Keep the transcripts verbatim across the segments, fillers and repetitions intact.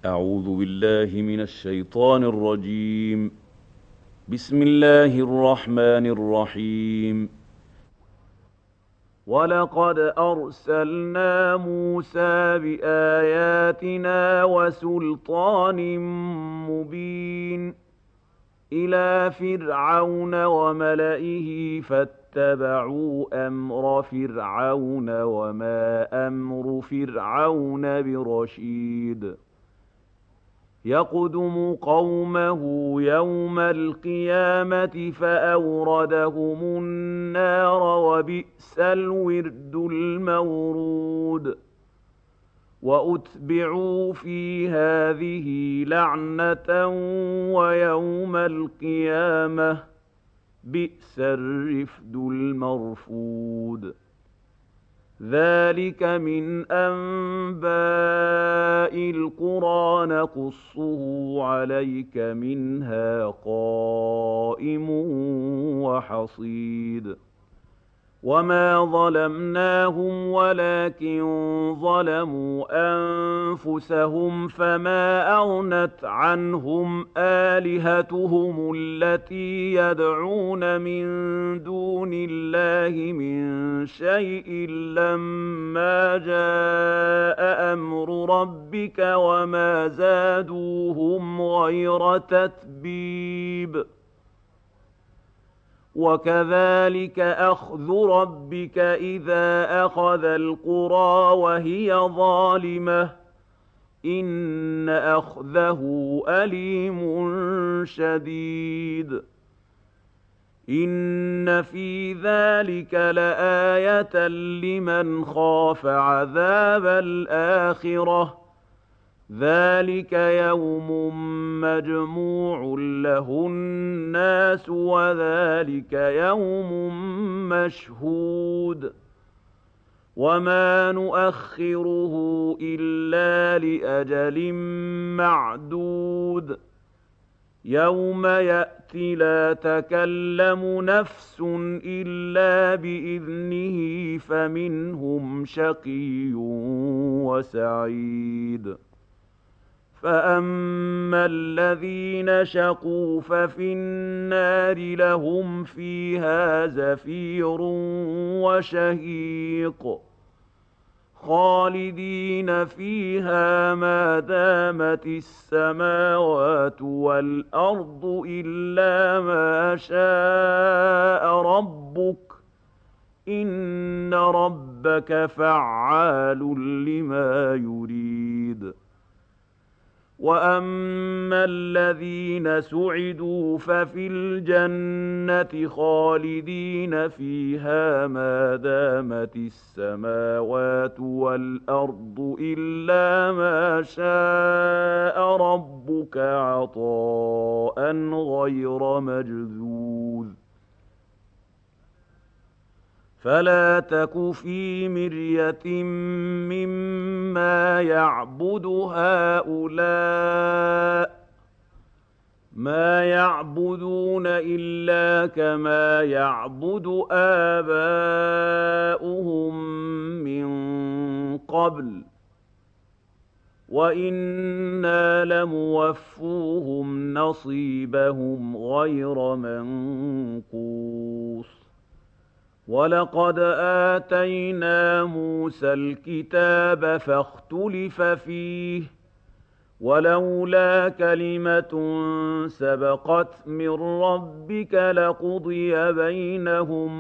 أعوذ بالله من الشيطان الرجيم. بسم الله الرحمن الرحيم. ولقد أرسلنا موسى بآياتنا وسلطان مبين إلى فرعون وملئه فاتبعوا أمر فرعون وما أمر فرعون برشيد يقدم قومه يوم القيامة فأوردهم النار وبئس الورد المورود وأتبعوا في هذه لعنة ويوم القيامة بئس الرفد المرفود ذلك من أنباء القرى نقصه عليك منها قائم وحصيد وما ظلمناهم ولكن ظلموا أنفسهم فما أغنت عنهم آلهتهم التي يدعون من دون الله من شيء لما جاء أمر ربك وما زادوهم غير تتبيب وكذلك أخذ ربك إذا أخذ القرى وهي ظالمة إن أخذه أليم شديد إن في ذلك لآية لمن خاف عذاب الآخرة ذلك يوم مجموع له الناس وذلك يوم مشهود وما نؤخره إلا لأجل معدود يوم يأتي لا تكلم نفس إلا بإذنه فمنهم شقي وسعيد فأما الذين شقوا ففي النار لهم فيها زفير وشهيق خالدين فيها ما دامت السماوات والأرض إلا ما شاء ربك إن ربك فعال لما يريد وأما الذين سعدوا ففي الجنة خالدين فيها ما دامت السماوات والأرض إلا ما شاء ربك عطاء غير مجذوذ فلا تك في مرية مما يعبد هؤلاء ما يعبدون إلا كما يعبد آباؤهم من قبل وإنا لموفوهم نصيبهم غير منقوص ولقد آتينا موسى الكتاب فاختلف فيه ولولا كلمة سبقت من ربك لقضي بينهم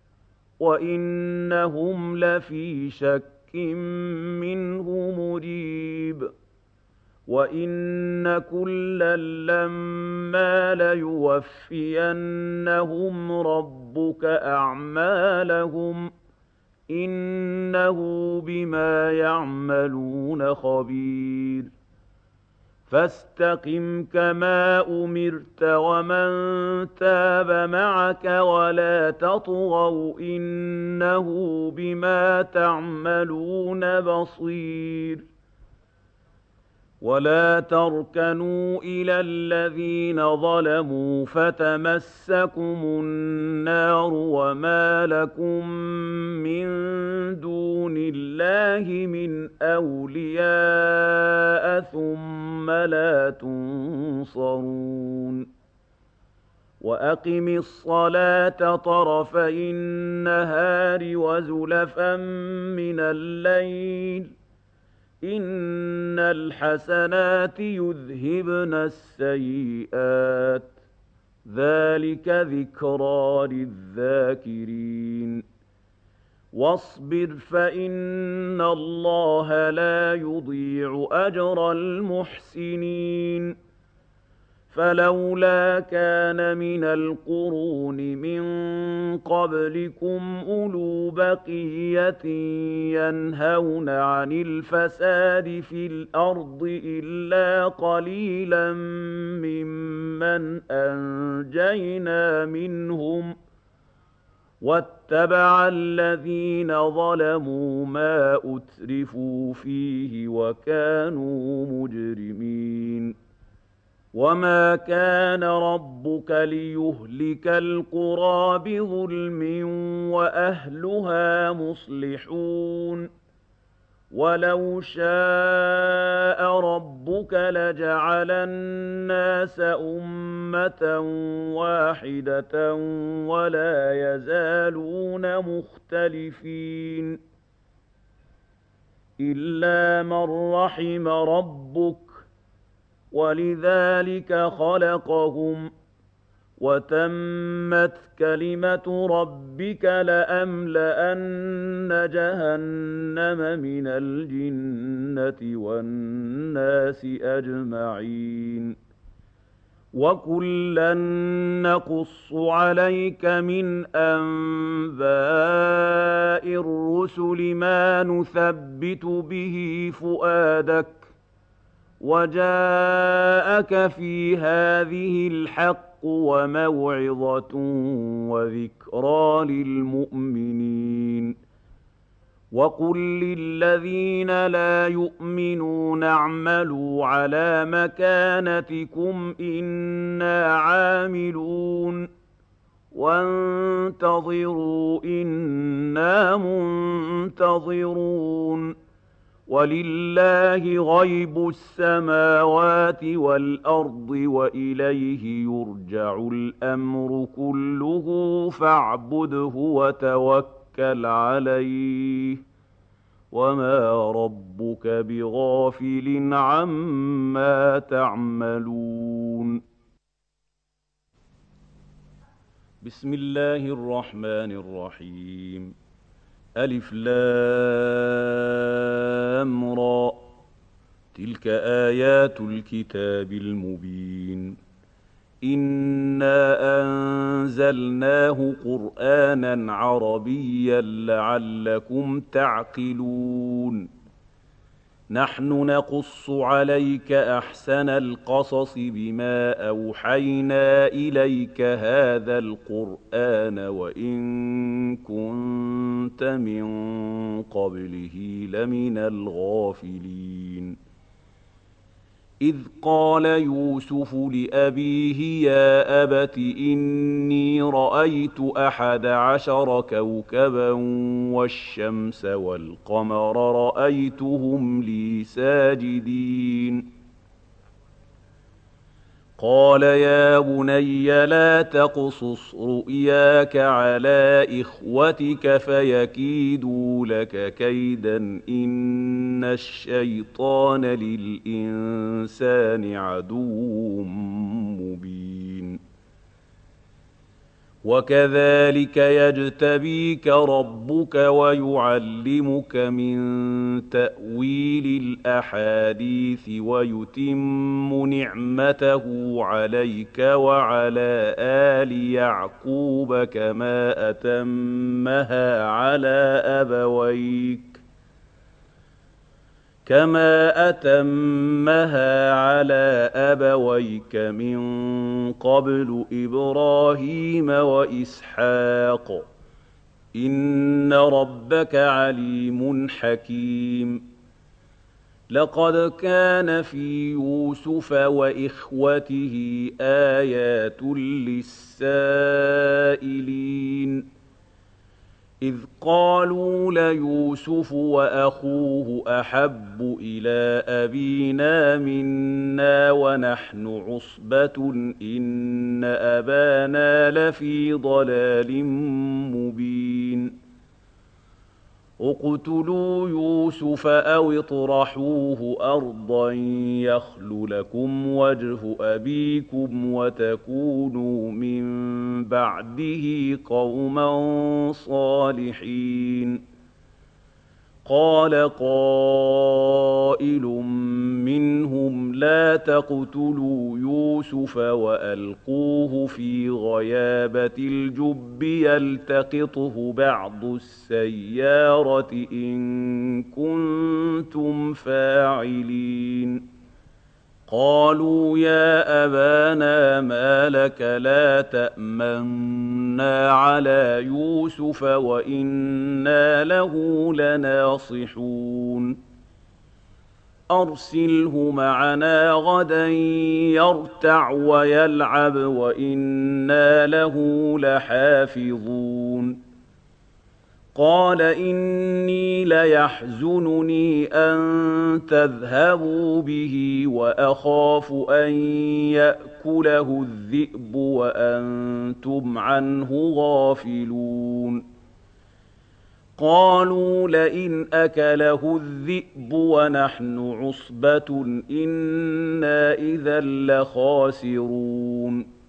وإنهم لفي شك منه مريب وإن كلا لما ليوفينهم ربك أعمالهم إنه بما يعملون خبير فاستقم كما أمرت ومن تاب معك ولا تطغوا إنه بما تعملون بصير ولا تركنوا إلى الذين ظلموا فتمسكم النار وما لكم من دون الله من أولياء ثم ثم لا تنصرون وأقم الصلاة طرفي النهار وزلفا من الليل إن الحسنات يذهبن السيئات ذلك ذكرى للذاكرين واصبر فإن الله لا يضيع أجر المحسنين فلولا كان من القرون من قبلكم أولو بقية ينهون عن الفساد في الأرض إلا قليلا ممن أنجينا منهم واتبع الذين ظلموا ما أترفوا فيه وكانوا مجرمين وما كان ربك ليهلك القرى بظلم وأهلها مصلحون ولو شاء ربك لجعل الناس أمة واحدة ولا يزالون مختلفين إلا من رحم ربك ولذلك خلقهم وتمت كلمة ربك لأملأن جهنم من الجنة والناس أجمعين وكلا نقص عليك من أنباء الرسل ما نثبت به فؤادك وجاءك في هذه الحق وموعظة وذكرى للمؤمنين وقل للذين لا يؤمنون اعملوا على مكانتكم إنا عاملون وانتظروا إنا منتظرون ولله غيب السماوات والأرض وإليه يرجع الأمر كله فاعبده وتوكل عليه وما ربك بغافل عما تعملون بسم الله الرحمن الرحيم ألف لام را تلك آيات الكتاب المبين إنا أنزلناه قرآنا عربيا لعلكم تعقلون نحن نقص عليك أحسن القصص بما أوحينا إليك هذا القرآن وإن كنت من قبله لمن الغافلين إذ قال يوسف لأبيه يا أبت إني رأيت أحد عشر كوكبا والشمس والقمر رأيتهم لي ساجدين قال يا بني لا تقصص رؤياك على إخوتك فيكيدوا لك كيدا إن الشيطان للإنسان عدو مبين وكذلك يجتبيك ربك ويعلمك من تأويل الأحاديث ويتم نعمته عليك وعلى آل يعقوب كما أتمها على أبويك كما أتمها على أبويك من قبل إبراهيم وإسحاق إن ربك عليم حكيم لقد كان في يوسف وإخوته آيات للسائلين إذ قالوا ليوسف وأخوه أحب إلى أبينا منا ونحن عصبة إن أبانا لفي ضلال مبين اقتلوا يوسف أو اطرحوه أرضا يخل لكم وجه أبيكم وتكونوا من بعده قوما صالحين قال قائل منهم لا تقتلوا يوسف وألقوه في غيابة الجب يلتقطه بعض السيارة إن كنتم فاعلين قالوا يا أبانا ما لك لا تأمنا على يوسف وإنا له لناصحون أرسله معنا غدا يرتع ويلعب وإنا له لحافظون قال إني ليحزنني أن تذهبوا به وأخاف أن يأكله الذئب وأنتم عنه غافلون قالوا لئن أكله الذئب ونحن عصبة إنا إذا لخاسرون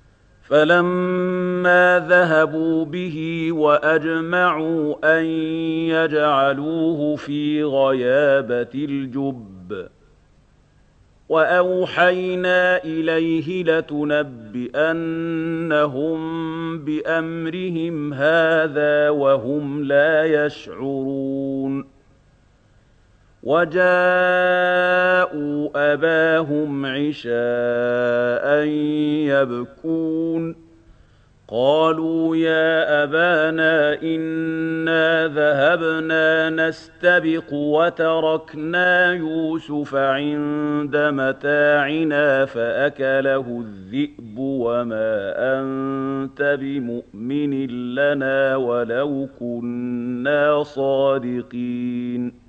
فلما ذهبوا به وأجمعوا أن يجعلوه في غيابة الجب وأوحينا إليه لتنبئنهم بأمرهم هذا وهم لا يشعرون وجاءوا أباهم عشاء يبكون قالوا يا أبانا إنا ذهبنا نستبق وتركنا يوسف عند متاعنا فأكله الذئب وما أنت بمؤمن لنا ولو كنا صادقين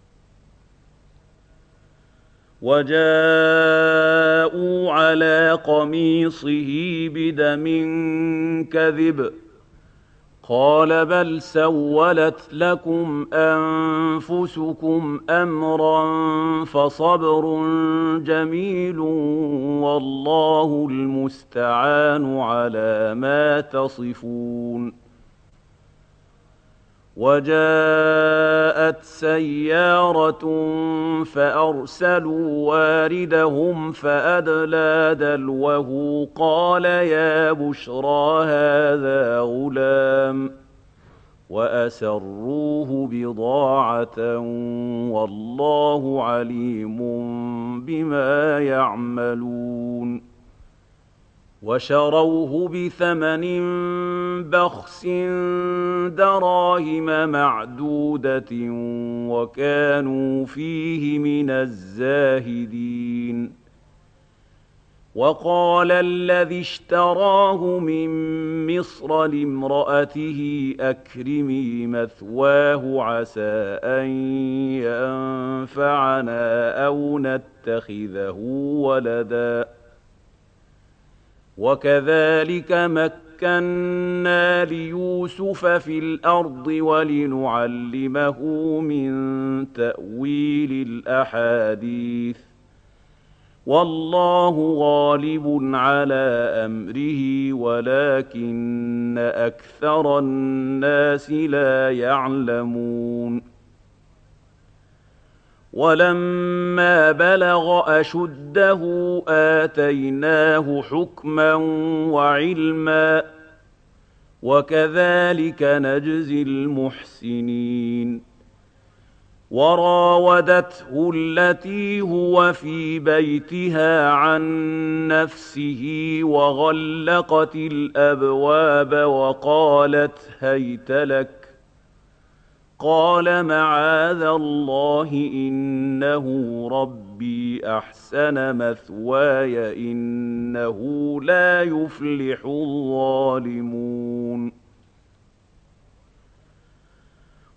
وجاءوا على قميصه بدم كذب قال بل سولت لكم أنفسكم أمرا فصبر جميل والله المستعان على ما تصفون وجاءت سيارة فأرسلوا واردهم فأدلى دلوه قال يا بشرى هذا غلام وأسروه بضاعة والله عليم بما يعملون وشروه بثمن بخس دراهم معدودة وكانوا فيه من الزاهدين وقال الذي اشتراه من مصر لامرأته أكرمي مثواه عسى أن ينفعنا أو نتخذه ولداً وكذلك مكنا ليوسف في الأرض ولنعلمه من تأويل الأحاديث والله غالب على أمره ولكن أكثر الناس لا يعلمون ولما بلغ أشده آتيناه حكما وعلما وكذلك نجزي المحسنين وراودته التي هو في بيتها عن نفسه وغلقت الأبواب وقالت هيت لك قال معاذ الله إنه ربي أحسن مثواي إنه لا يفلح الظالمون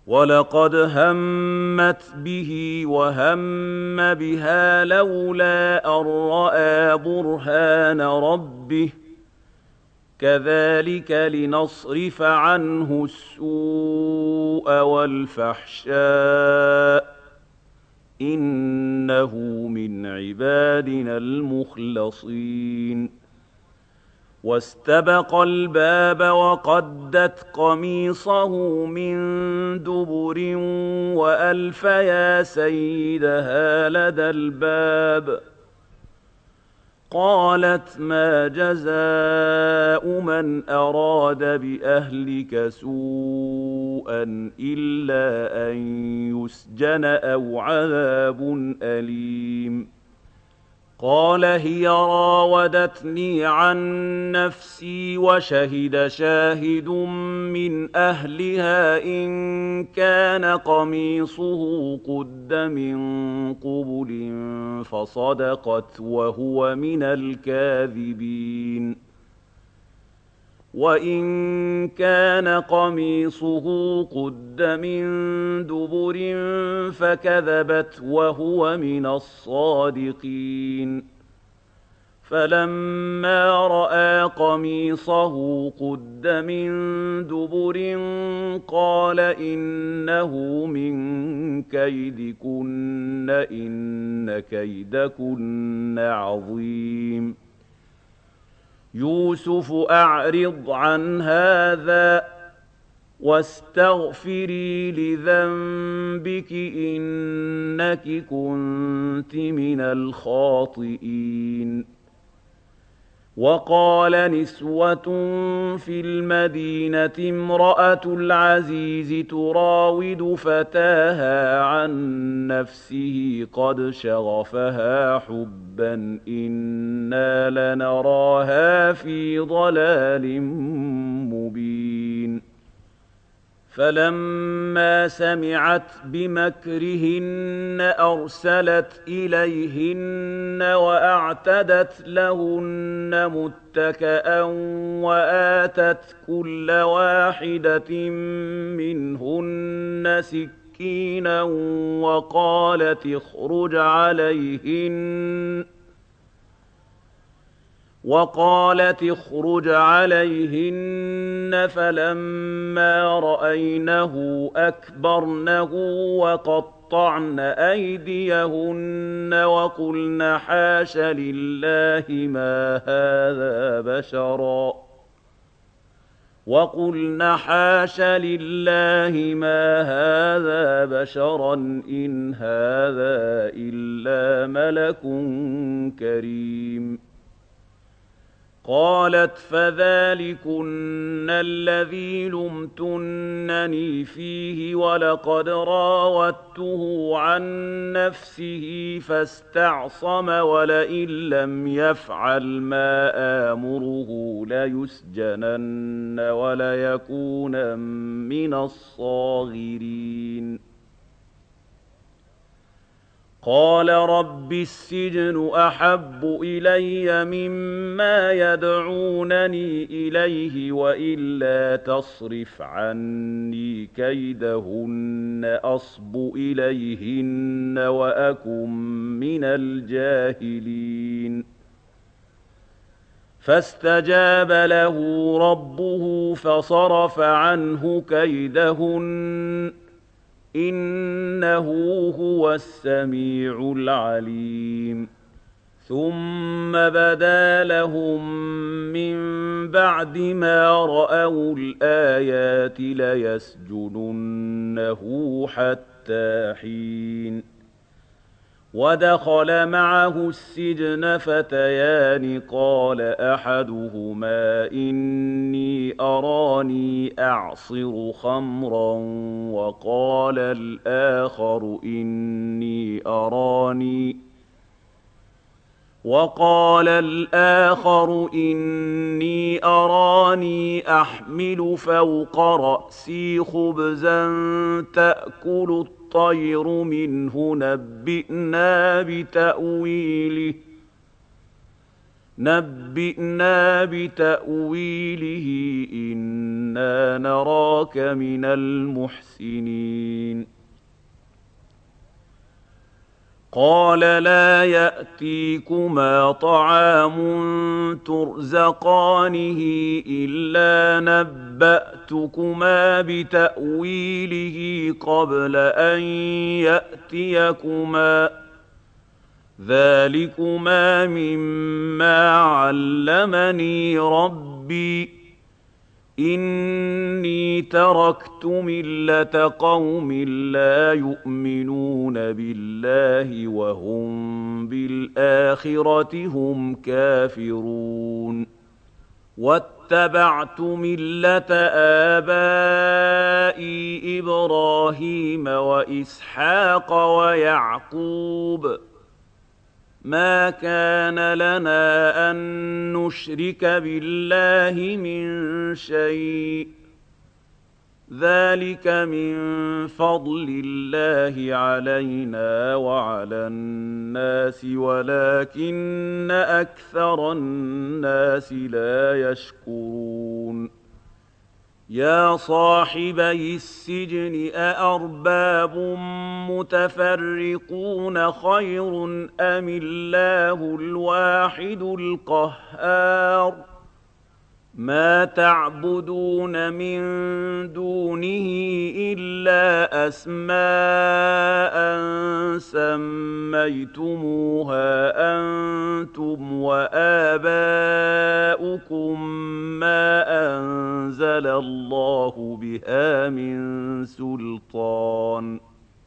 وَلَقَدْ هَمَّتْ بِهِ وَهَمَّ بِهَا لَوْلَا أَن رَّأَىٰ بُرْهَانَ رَبِّهِ ۚ كَذَٰلِكَ لِنَصْرِفَ عَنْهُ السُّوءَ وَالْفَحْشَاءَ ۚ إِنَّهُ مِنْ عِبَادِنَا الْمُخْلَصِينَ وَاسْتَبَقَ الْبَابَ وَقَدَّتْ قَمِيصَهُ مِن دُبُرٍ وَأَلْفَ يَا سَيِّدَهَا لَدَى الْبَابِ ۚ قَالَتْ مَا جَزَاءُ مَنْ أَرَادَ بِأَهْلِكَ سُوءًا إِلَّا أَن يُسْجَنَ أَوْ عَذَابٌ أَلِيمٌ. قَالَ هِيَ رَاوَدَتْنِي عَن نَّفْسِي وَشَهِدَ شَاهِدٌ مِّنْ أَهْلِهَا إِن كَانَ قَمِيصُهُ قُدَّ مِن قُبُلٍ فَصَدَقَتْ وَهُوَ مِنَ الْكَاذِبِينَ وَإِن كَانَ قَمِيصُهُ قُدَّ مِن دُبُرٍ فَكَذَبَتْ وَهُوَ مِنَ الصَّادِقِينَ فَلَمَّا رَأَىٰ قَمِيصَهُ قُدَّ مِن دُبُرٍ قَالَ إِنَّهُ مِن كَيْدِكُنَّ إِنَّ كَيْدَكُنَّ عَظِيمٌ. يُوسُفُ أَعْرِضْ عَنْ هَٰذَا وَاسْتَغْفِرِي لِذَنبِكِ إِنَّكِ كُنتِ مِنَ الْخَاطِئِينَ وَقَالَ نِسْوَةٌ فِي الْمَدِينَةِ امْرَأَتُ الْعَزِيزِ تُرَاوِدُ فَتَاهَا عَن نَّفْسِهِ قَدْ شَغَفَهَا حُبًّا إِنَّا لَنَرَاهَا فِي ضَلَالٍ مُّبِينٍ فَلَمَّا سَمِعَتْ بِمَكْرِهِنَّ أَرْسَلَتْ إِلَيْهِنَّ وَأَعْتَدَتْ لَهُنَّ مُتَّكَأً وَآتَتْ كُلَّ وَاحِدَةٍ مِّنْهُنَّ سِكِّينًا وَقَالَتِ اخْرُجْ عَلَيْهِنَّ وقالت اخرج عليهن فلما رأينه أكبرنه وقطعن أيديهن وقلن حاش لله ما هذا بشرا وقلن حاش لله ما هذا بشرا إن هذا إلا ملك كريم. قالت فذلكن الذي لمتنني فيه ولقد راودته عن نفسه فاستعصم ولئن لم يفعل ما آمره ليسجنن وليكونا من الصاغرين. قال رب السجن أحب إلي مما يدعونني إليه وإلا تصرف عني كيدهن أصب إليهن وأكن من الجاهلين. فاستجاب له ربه فصرف عنه كيدهن إنه هو السميع العليم. ثم بدا لهم من بعد ما رأوا الآيات ليسجننه حتى حين. ودخل معه السجن فتيان قال أحدهما إني أراني أعصر خمرا وقال الآخر إني أراني وقال الآخر إني أراني أحمل فوق رأسي خبزا تأكل الطير منه نبئنا بتأويله نبئنا بتأويله إنا نراك من المحسنين قال لا يأتيكما طعام ترزقانه إلا نبأتكما بتأويله قبل أن يأتيكما ذلكما مما علمني ربي إني تركت ملة قوم لا يؤمنون بالله وهم بالآخرة هم كافرون واتبعت ملة آبائي إبراهيم وإسحاق ويعقوب ما كان لنا أن نشرك بالله من شيء ذلك من فضل الله علينا وعلى الناس ولكن أكثر الناس لا يشكرون يا صاحبي السجن أأرباب متفرقون خير أم الله الواحد القهار ما تعبدون من دونه إلا أسماء سميتموها أنتم وآباؤكم ما أنزل الله بها من سلطان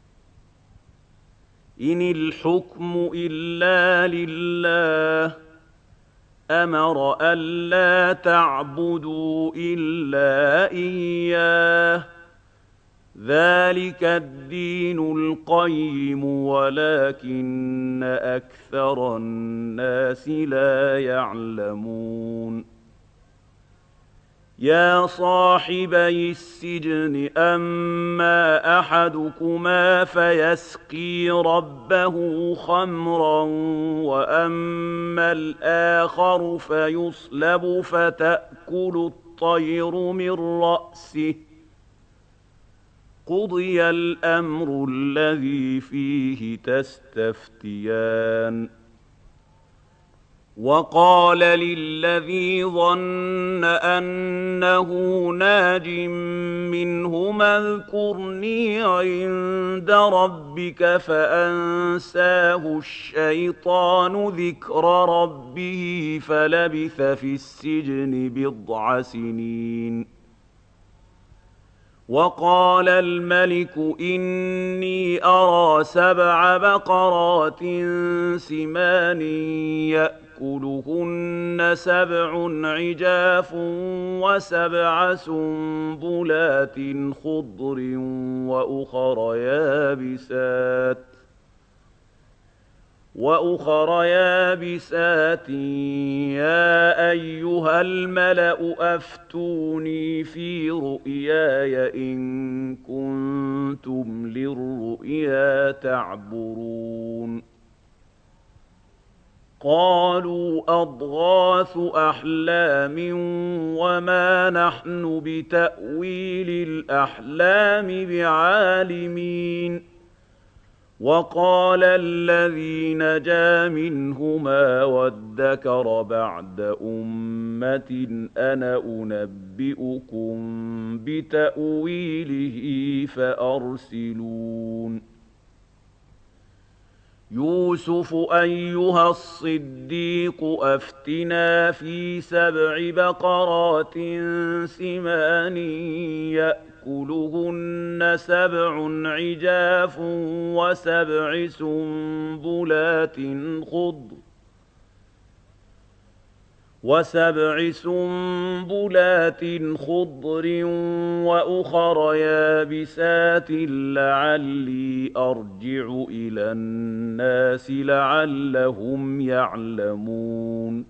إن الحكم إلا لله أمر ألا تعبدوا إلا إياه ذلك الدين القيم ولكن أكثر الناس لا يعلمون يا صاحبي السجن أما أحدكما فيسقي ربه خمرا وأما الآخر فيصلب فتأكل الطير من رأسه قضي الأمر الذي فيه تستفتيان وقال للذي ظن أنه ناج منهما اذكرني عند ربك فأنساه الشيطان ذكر ربه فلبث في السجن بضع سنين وقال الملك إني أرى سبع بقرات سمان يأكلهن سبع عجاف وسبع سنبلات خضر وأخر يابسات وأخر يابسات يا أيها الملأ أفتوني في رؤياي إن كنتم للرؤيا تعبرون قالوا أضغاث أحلام وما نحن بتأويل الأحلام بعالمين وقال الذي نجا منهما وادكر بعد أمة أنا أنبئكم بتأويله فأرسلون يوسف أيها الصديق أفتنا في سبع بقرات سمان يأكلهن سبع عجاف وسبع سنبلات خضر وسبع سنبلات خضر وأخر يابسات لعلي أرجع إلى الناس لعلهم يعلمون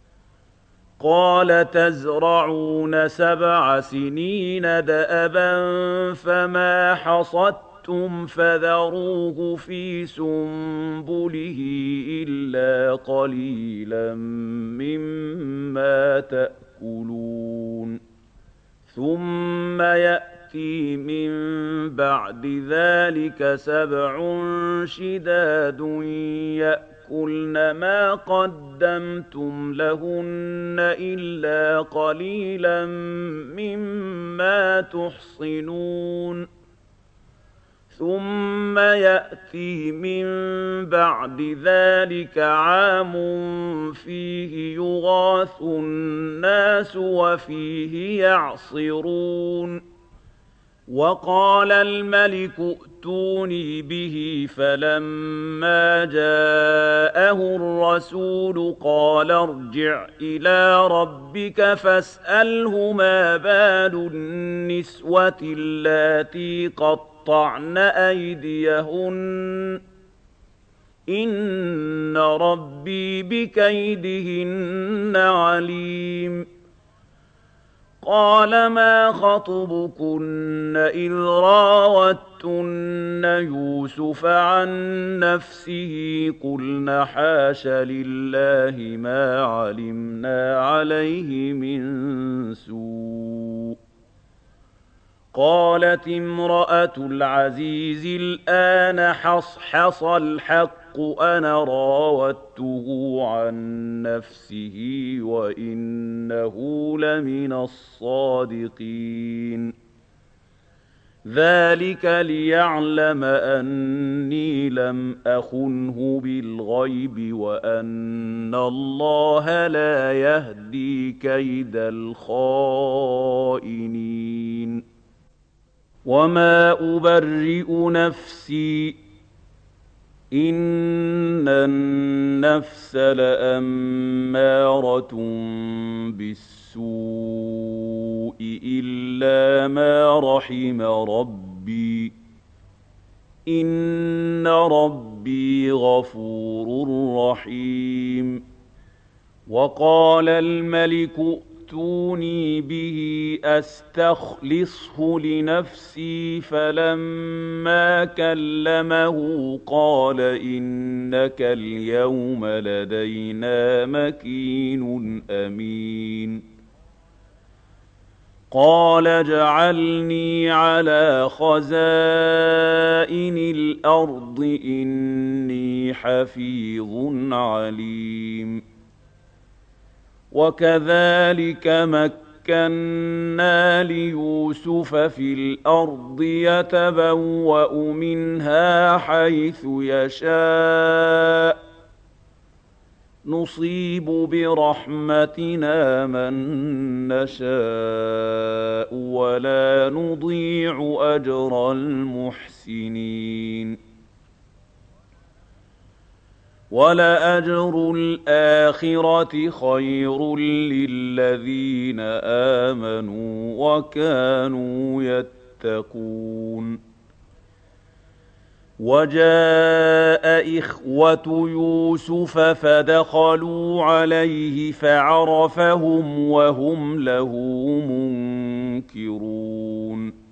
قال تزرعون سبع سنين دأبا فما حصدتم أَخْرَجْتُمْ فَذَرُوهُ فِي سُنبُلِهِ إِلَّا قَلِيلًا مِّمَّا تَأْكُلُونَ ثُمَّ يَأْتِي مِن بَعْدِ ذَلِكَ سَبْعٌ شِدَادٌ يَأْكُلْنَ مَا قَدَّمْتُمْ لَهُنَّ إِلَّا قَلِيلًا مِّمَّا تُحْصِنُونَ ثُمَّ يَأْتِي مِن بَعْدِ ذَلِكَ عَامٌ فِيهِ يُغَاثُ النَّاسُ وَفِيهِ يَعْصِرُونَ وَقَالَ الْمَلِكُ ائْتُونِي بِهِ فَلَمَّا جَاءَهُ الرَّسُولُ قَالَ ارْجِعْ إِلَىٰ رَبِّكَ فَاسْأَلْهُ مَا بَالُ النِّسْوَةِ اللَّاتِي قَطَّعْنَ أَيْدِيَهُنَّ إِنَّ رَبِّي بِكَيْدِهِنَّ عَلِيمٌ قَالَ مَا خَطْبُكُنَّ إِذْ رَاوَدتُّنَّ يُوسُفَ عَن نَّفْسِهِ قُلْنَ حَاشَ لِلَّهِ مَا عَلِمْنَا عَلَيْهِ مِن سُوءٍ قَالَتِ امْرَأَتُ الْعَزِيزِ الْآنَ حَصْحَصَ الْحَقُّ أَنَا رَاوَدتُّهُ عَن نَّفْسِهِ وَإِنَّهُ لَمِنَ الصَّادِقِينَ ذَلِكَ لِيَعْلَمَ أَنِّي لَمْ أَخُنْهُ بِالْغَيْبِ وَأَنَّ اللَّهَ لَا يَهْدِي كَيْدَ الْخَائِنِينَ وَمَا أُبَرِّئُ نَفْسِي إِنَّ النَّفْسَ لَأَمَّارَةٌ بِالسُّوءِ إِلَّا مَا رَحِمَ رَبِّي إِنَّ رَبِّي غَفُورٌ رَّحِيمٌ وَقَالَ الْمَلِكُ ائْتُونِي بِهِ أَسْتَخْلِصْهُ لِنَفْسِي فَلَمَّا كَلَّمَهُ قَالَ إِنَّكَ الْيَوْمَ لَدَيْنَا مَكِينٌ أَمِينٌ قَالَ اجْعَلْنِي عَلَىٰ خَزَائِنِ الْأَرْضِ إِنِّي حَفِيظٌ عَلِيمٌ وَكَذَٰلِكَ مَكَّنَّا لِيُوسُفَ فِي الْأَرْضِ يَتَبَوَّأُ مِنْهَا حَيْثُ يَشَاءُ ۚ نُصِيبُ بِرَحْمَتِنَا مَن نَّشَاءُ وَلَا نُضِيعُ أَجْرَ الْمُحْسِنِينَ وَلَأَجْرُ الْآخِرَةِ خَيْرٌ لِّلَّذِينَ آمَنُوا وَكَانُوا يَتَّقُونَ وَجَاءَ إِخْوَةُ يُوسُفَ فَدَخَلُوا عَلَيْهِ فَعَرَفَهُمْ وَهُمْ لَهُ مُنكِرُونَ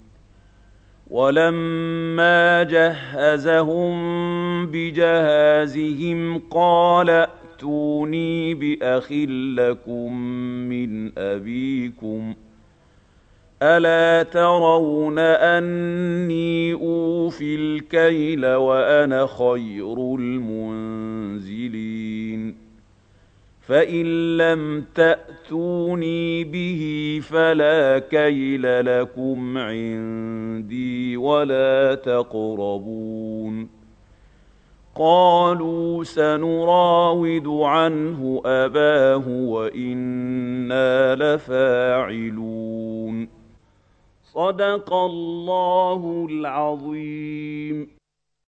وَلَمَّا جَهَّزَهُم بِجَهَازِهِمْ قَالَ ائْتُونِي بِأَخٍ لَّكُم مِّنْ أَبِيكُمْ ۚ أَلَا تَرَوْنَ أَنِّي أُوفِي الْكَيْلَ وَأَنَا خَيْرُ الْمُنزِلِينَ فَإِن لَّمْ تَأْتُونِي بِهِ فَلَا كَيْلَ لَكُمْ عِندِي وَلَا تَقْرَبُونِ قَالُوا سَنُرَاوِدُ عَنْهُ أَبَاهُ وَإِنَّا لَفَاعِلُونَ صَدَقَ اللَّهُ الْعَظِيمُ.